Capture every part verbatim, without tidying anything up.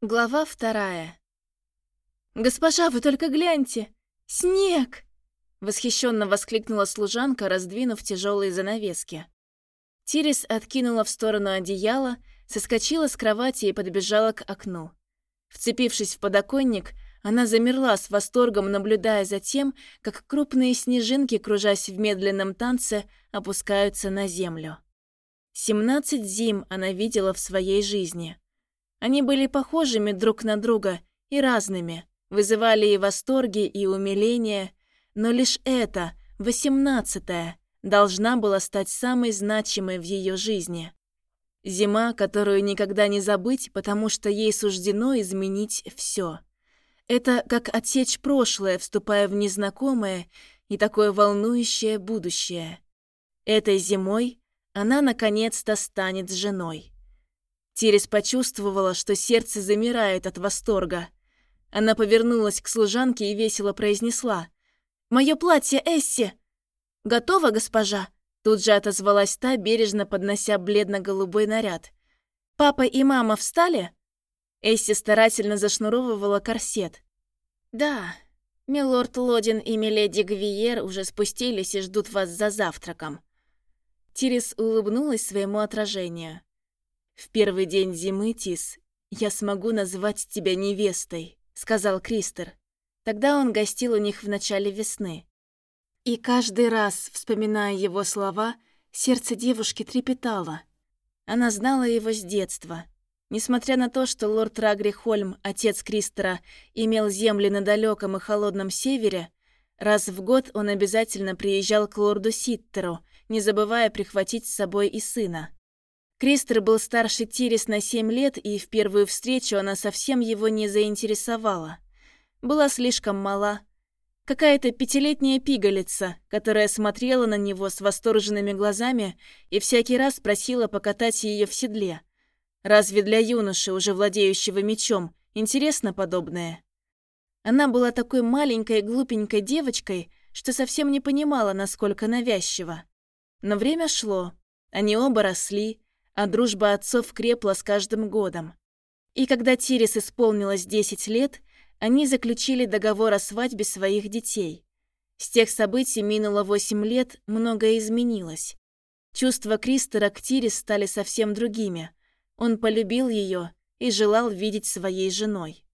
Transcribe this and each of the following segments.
Глава вторая. «Госпожа, вы только гляньте! Снег!» Восхищенно воскликнула служанка, раздвинув тяжелые занавески. Тирис откинула в сторону одеяло, соскочила с кровати и подбежала к окну. Вцепившись в подоконник, она замерла с восторгом, наблюдая за тем, как крупные снежинки, кружась в медленном танце, опускаются на землю. Семнадцать зим она видела в своей жизни. Они были похожими друг на друга и разными, вызывали и восторги, и умиление, но лишь эта, восемнадцатая, должна была стать самой значимой в ее жизни. Зима, которую никогда не забыть, потому что ей суждено изменить все. Это как отсечь прошлое, вступая в незнакомое и такое волнующее будущее. Этой зимой она наконец-то станет женой. Тирис почувствовала, что сердце замирает от восторга. Она повернулась к служанке и весело произнесла: «Мое платье, Эсси!» «Готово, госпожа?» Тут же отозвалась та, бережно поднося бледно-голубой наряд. «Папа и мама встали?» Эсси старательно зашнуровывала корсет. «Да, милорд Лодин и миледи Гвиер уже спустились и ждут вас за завтраком». Тирис улыбнулась своему отражению. «В первый день зимы, Тис, я смогу назвать тебя невестой», — сказал Кристер. Тогда он гостил у них в начале весны. И каждый раз, вспоминая его слова, сердце девушки трепетало. Она знала его с детства. Несмотря на то, что лорд Рагри Хольм, отец Кристера, имел земли на далеком и холодном севере, раз в год он обязательно приезжал к лорду Ситтеру, не забывая прихватить с собой и сына. Кристер был старше Тирис на семь лет, и в первую встречу она совсем его не заинтересовала. Была слишком мала. Какая-то пятилетняя пигалица, которая смотрела на него с восторженными глазами и всякий раз просила покатать ее в седле. Разве для юноши, уже владеющего мечом, интересно подобное? Она была такой маленькой глупенькой девочкой, что совсем не понимала, насколько навязчиво. Но время шло, они оба росли, а дружба отцов крепла с каждым годом. И когда Тирис исполнилось десять лет, они заключили договор о свадьбе своих детей. С тех событий минуло восемь лет, многое изменилось. Чувства Кристера к Тирис стали совсем другими. Он полюбил ее и желал видеть своей женой.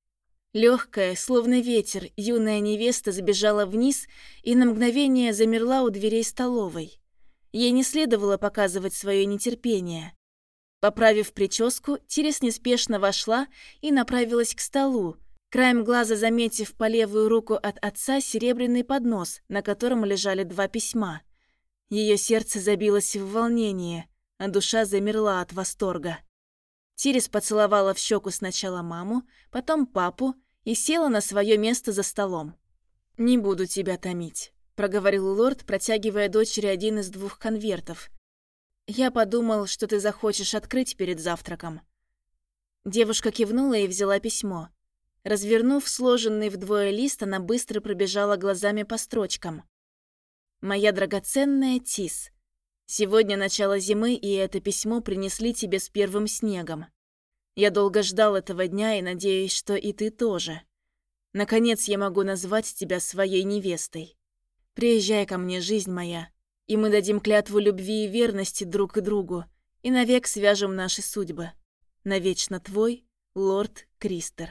Легкая, словно ветер, юная невеста сбежала вниз и на мгновение замерла у дверей столовой. Ей не следовало показывать свое нетерпение. Поправив прическу, Тирис неспешно вошла и направилась к столу, краем глаза заметив по левую руку от отца серебряный поднос, на котором лежали два письма. Ее сердце забилось в волнении, а душа замерла от восторга. Тирис поцеловала в щеку сначала маму, потом папу и села на свое место за столом. «Не буду тебя томить», — проговорил лорд, протягивая дочери один из двух конвертов. «Я подумал, что ты захочешь открыть перед завтраком». Девушка кивнула и взяла письмо. Развернув сложенный вдвое лист, она быстро пробежала глазами по строчкам. «Моя драгоценная Тис, сегодня начало зимы, и это письмо принесли тебе с первым снегом. Я долго ждал этого дня и надеюсь, что и ты тоже. Наконец я могу назвать тебя своей невестой. Приезжай ко мне, жизнь моя, и мы дадим клятву любви и верности друг к другу, и навек свяжем наши судьбы. Навечно твой, лорд Кристер».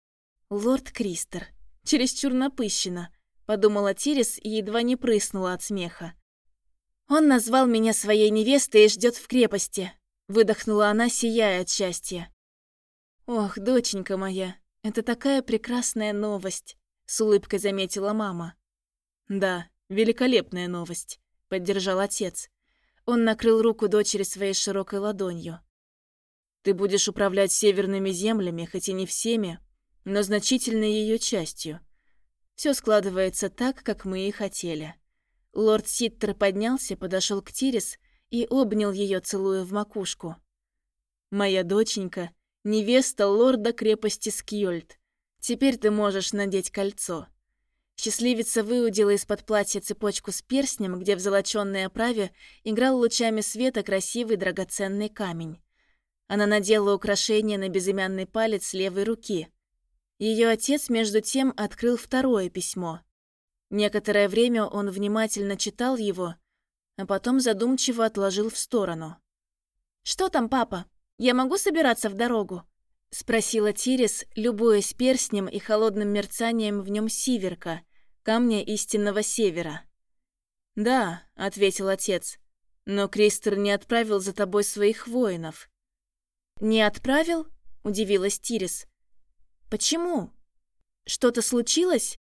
«Лорд Кристер. Чересчур напыщенно», — подумала Тирис и едва не прыснула от смеха. «Он назвал меня своей невестой и ждет в крепости», — выдохнула она, сияя от счастья. «Ох, доченька моя, это такая прекрасная новость», — с улыбкой заметила мама. «Да, великолепная новость», — поддержал отец. Он накрыл руку дочери своей широкой ладонью. «Ты будешь управлять северными землями, хоть и не всеми, но значительной ее частью. Все складывается так, как мы и хотели». Лорд Ситтер поднялся, подошел к Тирис и обнял ее, целуя в макушку. «Моя доченька, невеста лорда крепости Скьёльд. Теперь ты можешь надеть кольцо». Счастливица выудила из-под платья цепочку с перстнем, где в золочёной оправе играл лучами света красивый драгоценный камень. Она надела украшение на безымянный палец левой руки. Ее отец, между тем, открыл второе письмо. Некоторое время он внимательно читал его, а потом задумчиво отложил в сторону. «Что там, папа? Я могу собираться в дорогу?» — спросила Тирис, любуясь перстнем и холодным мерцанием в нем сиверка, камня истинного севера. «Да», — ответил отец, — «но Кристер не отправил за тобой своих воинов». «Не отправил?» — удивилась Тирис. «Почему? Что-то случилось?»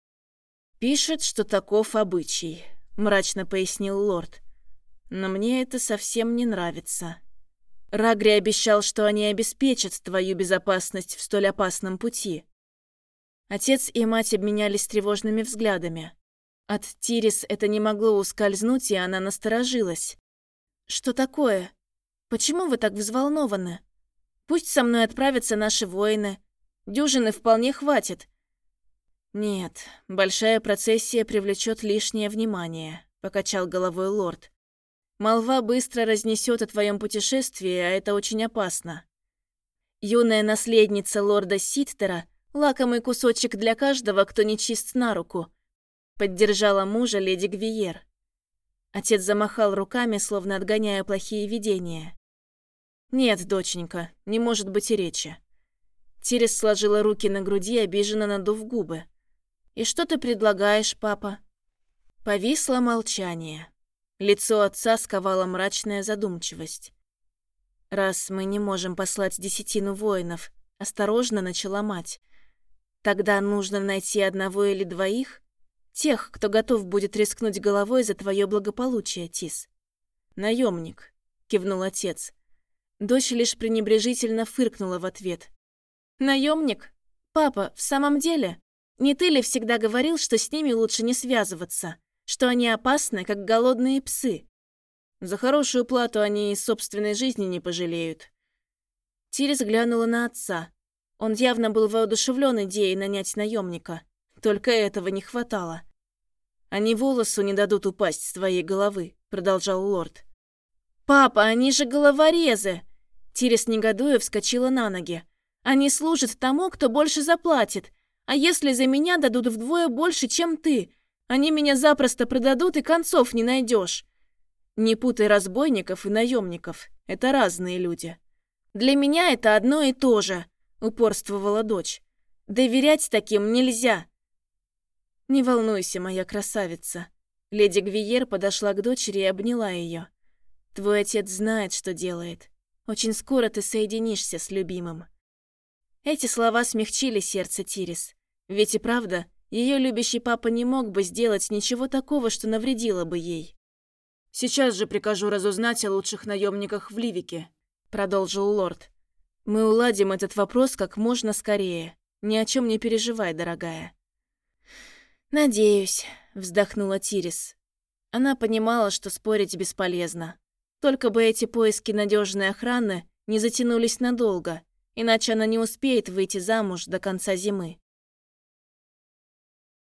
«Пишет, что таков обычай», — мрачно пояснил лорд. «Но мне это совсем не нравится. Рагри обещал, что они обеспечат твою безопасность в столь опасном пути». Отец и мать обменялись тревожными взглядами. От Тирис это не могло ускользнуть, и она насторожилась. «Что такое? Почему вы так взволнованы? Пусть со мной отправятся наши воины. Дюжины вполне хватит». «Нет, большая процессия привлечет лишнее внимание», — покачал головой лорд. «Молва быстро разнесет о твоем путешествии, а это очень опасно. Юная наследница лорда Ситтера — лакомый кусочек для каждого, кто не чист на руку», — поддержала мужа леди Гвиер. Отец замахал руками, словно отгоняя плохие видения. «Нет, доченька, не может быть и речи». Тирис сложила руки на груди, обиженно надув губы. «И что ты предлагаешь, папа?» Повисло молчание. Лицо отца сковала мрачная задумчивость. «Раз мы не можем послать десятину воинов», — осторожно начала мать, «тогда нужно найти одного или двоих, тех, кто готов будет рискнуть головой за твое благополучие, Тис». «Наемник», — кивнул отец. Дочь лишь пренебрежительно фыркнула в ответ. «Наемник? Папа, в самом деле? Не ты ли всегда говорил, что с ними лучше не связываться, что они опасны, как голодные псы? За хорошую плату они и собственной жизни не пожалеют». Тирис глянула на отца. Он явно был воодушевлен идеей нанять наемника. Только этого не хватало. «Они волосу не дадут упасть с твоей головы», — продолжал лорд. «Папа, они же головорезы!» Тирис, негодуя, вскочила на ноги. «Они служат тому, кто больше заплатит. А если за меня дадут вдвое больше, чем ты? Они меня запросто продадут, и концов не найдешь». «Не путай разбойников и наемников. Это разные люди». «Для меня это одно и то же», — упорствовала дочь. «Доверять таким нельзя». «Не волнуйся, моя красавица». Леди Гвиер подошла к дочери и обняла ее. «Твой отец знает, что делает. Очень скоро ты соединишься с любимым». Эти слова смягчили сердце Тирис. Ведь и правда, ее любящий папа не мог бы сделать ничего такого, что навредило бы ей. «Сейчас же прикажу разузнать о лучших наемниках в Ливике», — продолжил лорд. «Мы уладим этот вопрос как можно скорее. Ни о чем не переживай, дорогая». «Надеюсь», — вздохнула Тирис. Она понимала, что спорить бесполезно. Только бы эти поиски надежной охраны не затянулись надолго, иначе она не успеет выйти замуж до конца зимы.